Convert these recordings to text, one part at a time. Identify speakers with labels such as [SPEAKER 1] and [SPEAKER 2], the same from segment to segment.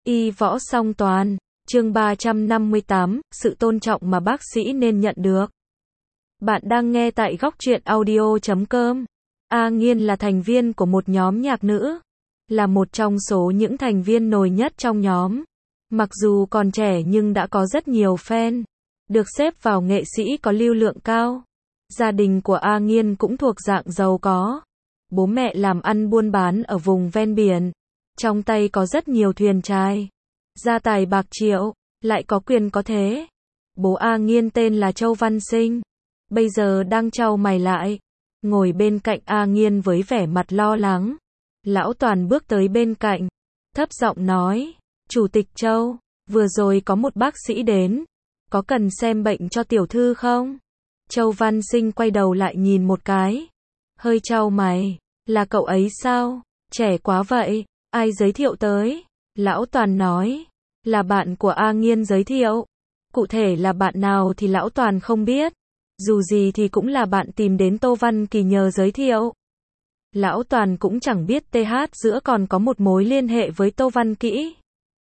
[SPEAKER 1] Y võ song toàn, chương 358, sự tôn trọng mà bác sĩ nên nhận được. Bạn đang nghe tại góc truyện audio.com. A Nghiên là thành viên của một nhóm nhạc nữ, là một trong số những thành viên nổi nhất trong nhóm. Mặc dù còn trẻ nhưng đã có rất nhiều fan, được xếp vào nghệ sĩ có lưu lượng cao. Gia đình của A Nghiên cũng thuộc dạng giàu có. Bố mẹ làm ăn buôn bán ở vùng ven biển, trong tay có rất nhiều thuyền chài, gia tài bạc triệu, lại có quyền có thế. Bố A Nghiên tên là Châu Văn Sinh, bây giờ đang chau mày lại, ngồi bên cạnh A Nghiên với vẻ mặt lo lắng. Lão Toàn bước tới bên cạnh, thấp giọng nói, Chủ tịch Châu, vừa rồi có một bác sĩ đến, có cần xem bệnh cho tiểu thư không? Châu Văn Sinh quay đầu lại nhìn một cái, hơi chau mày, là cậu ấy sao? Trẻ quá vậy, ai giới thiệu tới? Lão Toàn nói, là bạn của A Nghiên giới thiệu. Cụ thể là bạn nào thì Lão Toàn không biết, dù gì thì cũng là bạn tìm đến Tô Văn Kỳ nhờ giới thiệu. Lão Toàn cũng chẳng biết TH giữa còn có một mối liên hệ với Tô Văn Kỹ.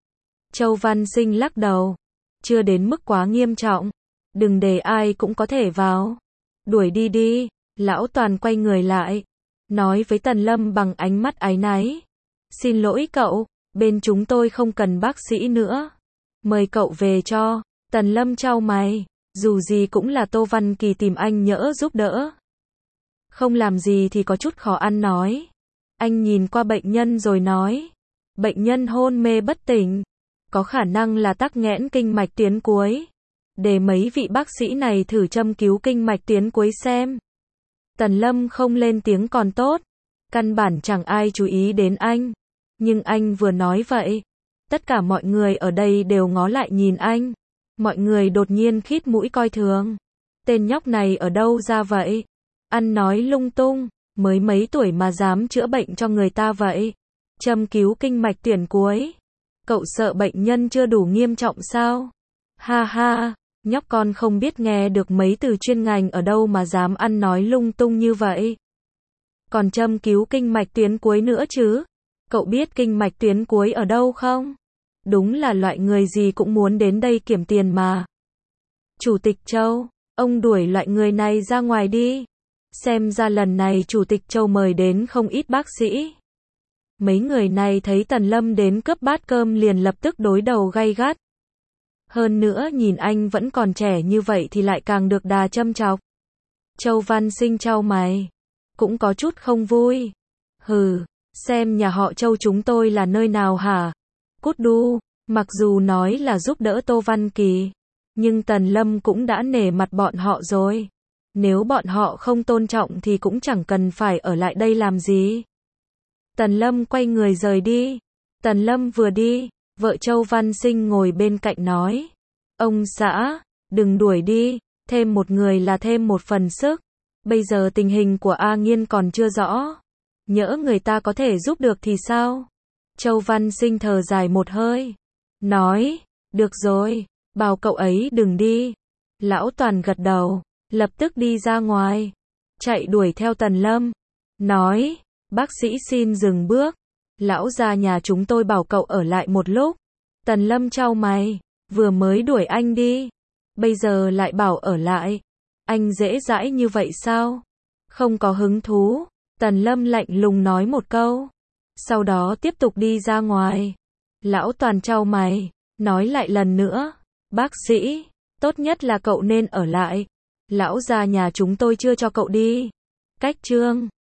[SPEAKER 1] Châu Văn Sinh lắc đầu, chưa đến mức quá nghiêm trọng, đừng để ai cũng có thể vào. Đuổi đi đi. Lão Toàn quay người lại, nói với Tần Lâm bằng ánh mắt áy náy, xin lỗi cậu, bên chúng tôi không cần bác sĩ nữa, mời cậu về cho. Tần Lâm chau mày, dù gì cũng là Tô Văn Kỳ tìm anh nhỡ giúp đỡ, không làm gì thì có chút khó ăn nói. Anh nhìn qua bệnh nhân rồi nói, bệnh nhân hôn mê bất tỉnh, có khả năng là tắc nghẽn kinh mạch tuyến cuối, để mấy vị bác sĩ này thử châm cứu kinh mạch tuyến cuối xem. Tần Lâm không lên tiếng còn tốt, căn bản chẳng ai chú ý đến anh, nhưng anh vừa nói vậy, tất cả mọi người ở đây đều ngó lại nhìn anh. Mọi người đột nhiên khít mũi coi thường, tên nhóc này ở đâu ra vậy? Ăn nói lung tung, mới mấy tuổi mà dám chữa bệnh cho người ta vậy? Châm cứu kinh mạch tuyến cuối, cậu sợ bệnh nhân chưa đủ nghiêm trọng sao? Ha ha, nhóc con không biết nghe được mấy từ chuyên ngành ở đâu mà dám ăn nói lung tung như vậy. Còn châm cứu kinh mạch tuyến cuối nữa chứ? Cậu biết kinh mạch tuyến cuối ở đâu không? Đúng là loại người gì cũng muốn đến đây kiểm tiền mà. Chủ tịch Châu, ông đuổi loại người này ra ngoài đi. Xem ra lần này Chủ tịch Châu mời đến không ít bác sĩ. Mấy người này thấy Tần Lâm đến cướp bát cơm liền lập tức đối đầu gay gắt. Hơn nữa nhìn anh vẫn còn trẻ như vậy thì lại càng được đà châm chọc. Châu Văn Sinh chau mày, cũng có chút không vui. Hừ, xem nhà họ Châu chúng tôi là nơi nào hả? Cút đu. Mặc dù nói là giúp đỡ Tô Văn Kỳ, nhưng Tần Lâm cũng đã nể mặt bọn họ rồi. Nếu bọn họ không tôn trọng thì cũng chẳng cần phải ở lại đây làm gì. Tần Lâm quay người rời đi. Tần Lâm vừa đi, vợ Châu Văn Sinh ngồi bên cạnh nói, ông xã, đừng đuổi đi, thêm một người là thêm một phần sức. Bây giờ tình hình của A Nghiên còn chưa rõ, nhỡ người ta có thể giúp được thì sao? Châu Văn Sinh thở dài một hơi, nói, được rồi, bảo cậu ấy đừng đi. Lão Toàn gật đầu, lập tức đi ra ngoài, chạy đuổi theo Tần Lâm, nói, bác sĩ xin dừng bước, lão gia nhà chúng tôi bảo cậu ở lại một lúc. Tần Lâm chau mày, vừa mới đuổi anh đi, bây giờ lại bảo ở lại, anh dễ dãi như vậy sao? Không có hứng thú. Tần Lâm lạnh lùng nói một câu, sau đó tiếp tục đi ra ngoài. Lão Toàn chau mày, nói lại lần nữa, bác sĩ, tốt nhất là cậu nên ở lại, lão gia nhà chúng tôi chưa cho cậu đi. Cách chương